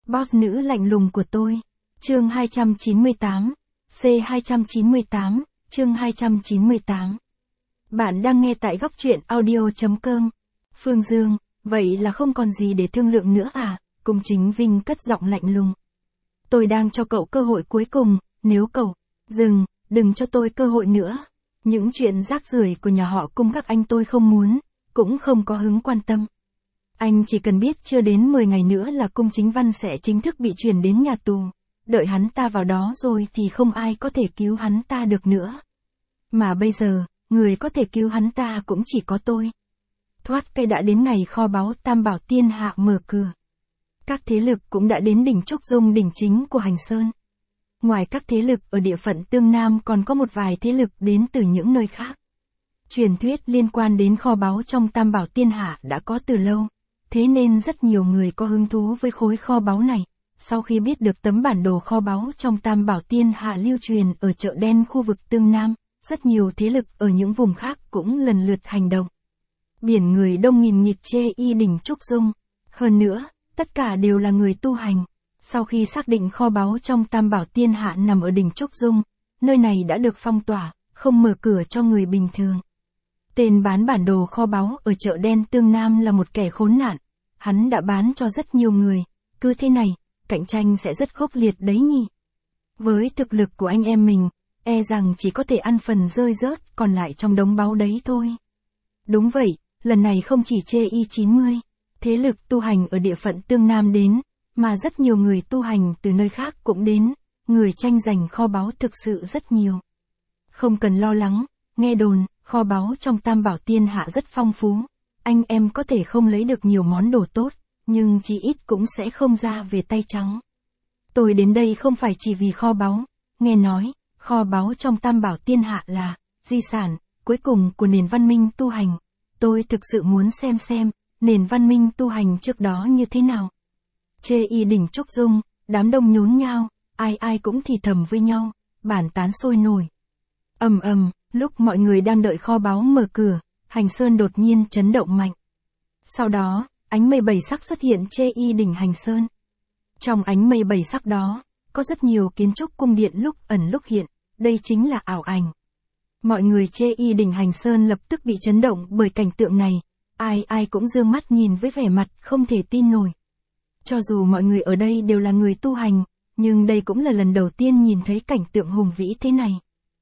Boss nữ lạnh lùng của tôi. Chương 298. C298, chương 298. Bạn đang nghe tại góc truyện audio.com. Phương Dương, vậy là không còn gì để thương lượng nữa à? Cung Chính Vinh cất giọng lạnh lùng. Tôi đang cho cậu cơ hội cuối cùng, nếu cậu đừng cho tôi cơ hội nữa. Những chuyện rác rưởi của nhà họ Cung các anh tôi không muốn, cũng không có hứng quan tâm. Anh chỉ cần biết chưa đến 10 ngày nữa là Cung Chính Văn sẽ chính thức bị chuyển đến nhà tù. Đợi hắn ta vào đó rồi thì không ai có thể cứu hắn ta được nữa. Mà bây giờ, người có thể cứu hắn ta cũng chỉ có tôi. Thoát cây đã đến ngày kho báu Tam Bảo Tiên Hạ mở cửa. Các thế lực cũng đã đến đỉnh Trúc Dung, đỉnh chính của Hành Sơn. Ngoài các thế lực ở địa phận Tương Nam còn có một vài thế lực đến từ những nơi khác. Truyền thuyết liên quan đến kho báu trong Tam Bảo Tiên Hạ đã có từ lâu, thế nên rất nhiều người có hứng thú với khối kho báu này. Sau khi biết được tấm bản đồ kho báu trong Tam Bảo Tiên Hạ lưu truyền ở chợ đen khu vực Tương Nam, rất nhiều thế lực ở những vùng khác cũng lần lượt hành động. Biển người đông nghìn nghịt chê y đỉnh Trúc Dung. Hơn nữa, tất cả đều là người tu hành. Sau khi xác định kho báu trong Tam Bảo Tiên Hạ nằm ở đỉnh Trúc Dung, nơi này đã được phong tỏa, không mở cửa cho người bình thường. Tên bán bản đồ kho báu ở chợ đen Tương Nam là một kẻ khốn nạn. Hắn đã bán cho rất nhiều người. Cứ thế này, cạnh tranh sẽ rất khốc liệt đấy nhỉ. Với thực lực của anh em mình, e rằng chỉ có thể ăn phần rơi rớt còn lại trong đống báu đấy thôi. Đúng vậy, lần này không chỉ chê y 90, thế lực tu hành ở địa phận Tương Nam đến, mà rất nhiều người tu hành từ nơi khác cũng đến, người tranh giành kho báu thực sự rất nhiều. Không cần lo lắng, nghe đồn, kho báu trong Tam Bảo Tiên Hạ rất phong phú, anh em có thể không lấy được nhiều món đồ tốt, nhưng chí ít cũng sẽ không ra về tay trắng. Tôi đến đây không phải chỉ vì kho báu, nghe nói, kho báu trong Tam Bảo Tiên Hạ là di sản cuối cùng của nền văn minh tu hành. Tôi thực sự muốn xem nền văn minh tu hành trước đó như thế nào. Chê y đỉnh Trúc Dung, đám đông nhốn nhao, ai cũng thì thầm với nhau, bàn tán sôi nổi. Lúc mọi người đang đợi kho báu mở cửa, Hành Sơn đột nhiên chấn động mạnh. Sau đó, ánh mây 7 sắc xuất hiện chê y đỉnh Hành Sơn. Trong ánh mây 7 sắc đó, có rất nhiều kiến trúc cung điện lúc ẩn lúc hiện, đây chính là ảo ảnh. Mọi người chê y đỉnh Hành Sơn lập tức bị chấn động bởi cảnh tượng này, ai cũng dương mắt nhìn với vẻ mặt không thể tin nổi. Cho dù mọi người ở đây đều là người tu hành, nhưng đây cũng là lần đầu tiên nhìn thấy cảnh tượng hùng vĩ thế này.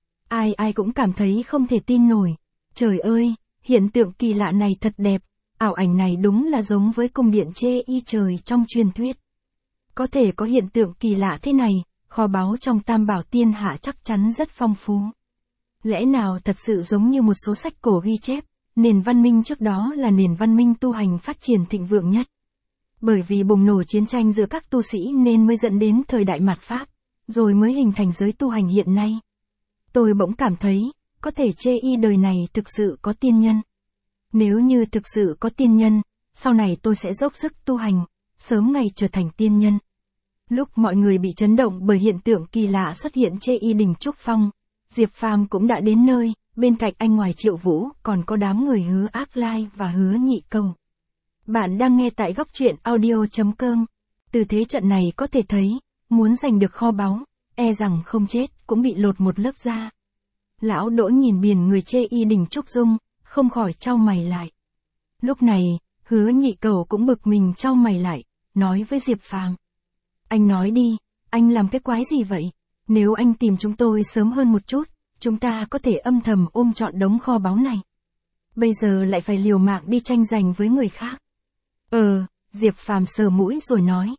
Ai cũng cảm thấy không thể tin nổi. Trời ơi, hiện tượng kỳ lạ này thật đẹp, ảo ảnh này đúng là giống với cung điện chê y trời trong truyền thuyết. Có thể có hiện tượng kỳ lạ thế này, kho báu trong Tam Bảo Tiên Hạ chắc chắn rất phong phú. Lẽ nào thật sự giống như một số sách cổ ghi chép, nền văn minh trước đó là nền văn minh tu hành phát triển thịnh vượng nhất. Bởi vì bùng nổ chiến tranh giữa các tu sĩ nên mới dẫn đến thời đại mạt Pháp, rồi mới hình thành giới tu hành hiện nay. Tôi bỗng cảm thấy, có thể chê y đời này thực sự có tiên nhân. Nếu như thực sự có tiên nhân, sau này tôi sẽ dốc sức tu hành, sớm ngày trở thành tiên nhân. Lúc mọi người bị chấn động bởi hiện tượng kỳ lạ xuất hiện chê y đỉnh Trúc Phong, Diệp Phàm cũng đã đến nơi, bên cạnh anh ngoài Triệu Vũ còn có đám người Hứa Ác Lai và Hứa Nhị Cầu. Bạn đang nghe tại góc truyện audio.com. Từ thế trận này có thể thấy, muốn giành được kho báu, e rằng không chết cũng bị lột một lớp da. Lão Đỗ nhìn biển người chê y đỉnh Trúc Dung, không khỏi chau mày lại. Lúc này, Hứa Nhị Cầu cũng bực mình chau mày lại, nói với Diệp Phàm. Anh nói đi, anh làm cái quái gì vậy? Nếu anh tìm chúng tôi sớm hơn một chút, chúng ta có thể âm thầm ôm trọn đống kho báu này. Bây giờ lại phải liều mạng đi tranh giành với người khác. Diệp Phàm sờ mũi rồi nói.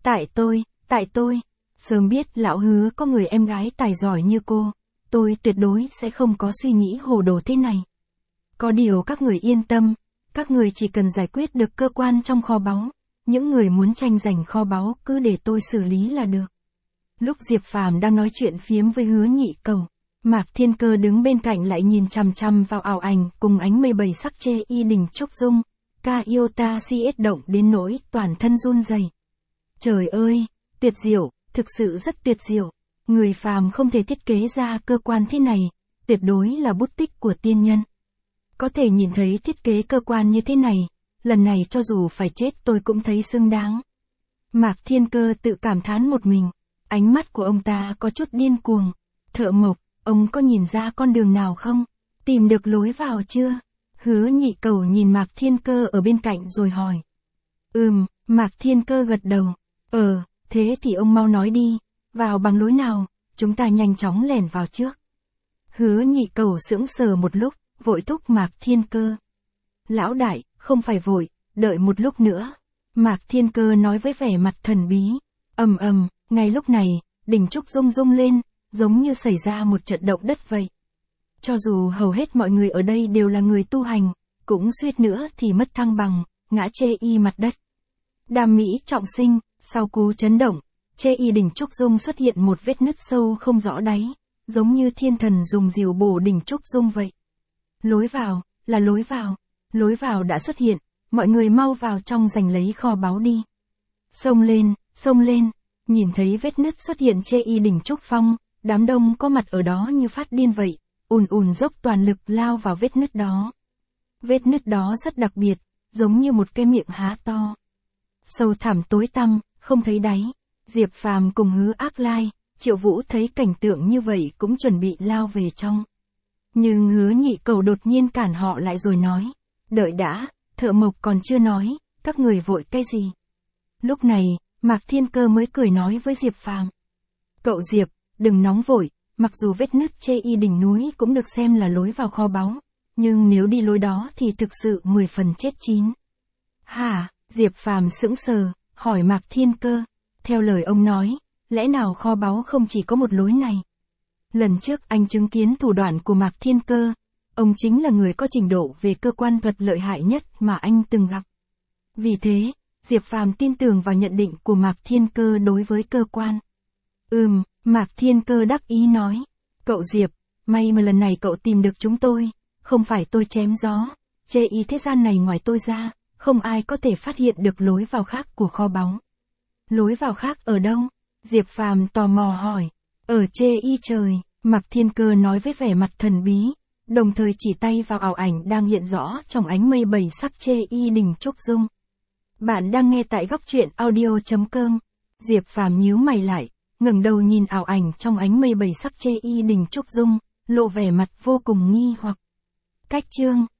Tại tôi, sớm biết lão Hứa có người em gái tài giỏi như cô, tôi tuyệt đối sẽ không có suy nghĩ hồ đồ thế này. Có điều các người yên tâm, các người chỉ cần giải quyết được cơ quan trong kho báu, những người muốn tranh giành kho báu cứ để tôi xử lý là được. Lúc Diệp Phàm đang nói chuyện phiếm với Hứa Nhị Cầu, Mạc Thiên Cơ đứng bên cạnh lại nhìn chằm chằm vào ảo ảnh cùng ánh mây 7 sắc chê y đỉnh Trúc Dung, Iota CS động đến nỗi toàn thân run rẩy. Trời ơi, tuyệt diệu, thực sự rất tuyệt diệu. Người phàm không thể thiết kế ra cơ quan thế này, tuyệt đối là bút tích của tiên nhân. Có thể nhìn thấy thiết kế cơ quan như thế này, lần này cho dù phải chết tôi cũng thấy xứng đáng. Mạc Thiên Cơ tự cảm thán một mình. Ánh mắt của ông ta có chút điên cuồng. Thợ mộc, ông có nhìn ra con đường nào không? Tìm được lối vào chưa? Hứa Nhị Cẩu nhìn Mạc Thiên Cơ ở bên cạnh rồi hỏi. Mạc Thiên Cơ gật đầu. Thế thì ông mau nói đi, vào bằng lối nào, chúng ta nhanh chóng lẻn vào trước. Hứa Nhị Cẩu sững sờ một lúc, vội thúc Mạc Thiên Cơ. Lão đại, không phải vội, đợi một lúc nữa. Mạc Thiên Cơ nói với vẻ mặt thần bí. Ngay lúc này, đỉnh trúc rung rung lên, giống như xảy ra một trận động đất vậy. Cho dù hầu hết mọi người ở đây đều là người tu hành, cũng suýt nữa thì mất thăng bằng, ngã chê y mặt đất. Đam mỹ trọng sinh, sau cú chấn động, chê y đỉnh trúc dung xuất hiện một vết nứt sâu không rõ đáy, giống như thiên thần dùng diều bổ đỉnh trúc dung vậy. Lối vào, là lối vào đã xuất hiện, mọi người mau vào trong giành lấy kho báu đi. Xông lên, nhìn thấy vết nứt xuất hiện chê y đỉnh trúc phong, đám đông có mặt ở đó như phát điên vậy, ùn dốc toàn lực lao vào vết nứt đó. Vết nứt đó rất đặc biệt, giống như một cái miệng há to. Sâu thẳm tối tăm, không thấy đáy. Diệp Phàm cùng Hứa Ác Lai, Triệu Vũ thấy cảnh tượng như vậy cũng chuẩn bị lao về trong. Nhưng Hứa Nhị Cẩu đột nhiên cản họ lại rồi nói. Đợi đã, thợ mộc còn chưa nói, các người vội cái gì? Lúc này, Mạc Thiên Cơ mới cười nói với Diệp Phàm. Cậu Diệp, đừng nóng vội, mặc dù vết nứt chê y đỉnh núi cũng được xem là lối vào kho báu, nhưng nếu đi lối đó thì thực sự 10 phần chết chín. Hả? Diệp Phàm sững sờ, hỏi Mạc Thiên Cơ. Theo lời ông nói, lẽ nào kho báu không chỉ có một lối này? Lần trước anh chứng kiến thủ đoạn của Mạc Thiên Cơ, ông chính là người có trình độ về cơ quan thuật lợi hại nhất mà anh từng gặp. Vì thế, Diệp Phàm tin tưởng vào nhận định của Mạc Thiên Cơ đối với cơ quan. Mạc Thiên Cơ đắc ý nói. Cậu Diệp, may mà lần này cậu tìm được chúng tôi, không phải tôi chém gió, chê y thế gian này ngoài tôi ra, không ai có thể phát hiện được lối vào khác của kho báu. Lối vào khác ở đâu? Diệp Phàm tò mò hỏi. Ở chê y trời, Mạc Thiên Cơ nói với vẻ mặt thần bí, đồng thời chỉ tay vào ảo ảnh đang hiện rõ trong ánh mây bảy sắc chê y đỉnh trúc dung. Bạn đang nghe tại góc truyện audio.com. Diệp Phàm nhíu mày lại, ngẩng đầu nhìn ảo ảnh trong ánh mây bảy sắc chê y đỉnh trúc dung, lộ vẻ mặt vô cùng nghi hoặc. Cách chương